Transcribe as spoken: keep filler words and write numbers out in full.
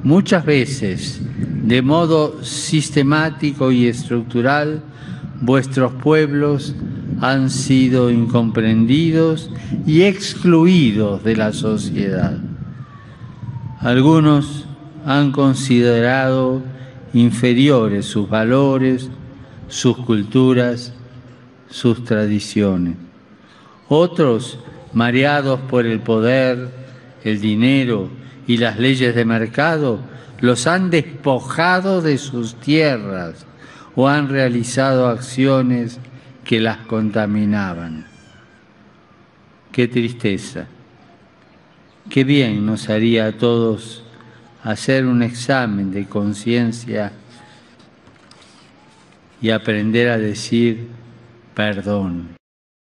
Muchas veces, de modo sistemático y estructural, vuestros pueblos han sido incomprendidos y excluidos de la sociedad. Algunos han considerado inferiores sus valores, sus culturas, sus tradiciones. Otros, mareados por el poder, el dinero y las leyes de mercado, los han despojado de sus tierras o han realizado acciones que las contaminaban. Qué tristeza. Qué bien nos haría a todos hacer un examen de conciencia y aprender a decir perdón.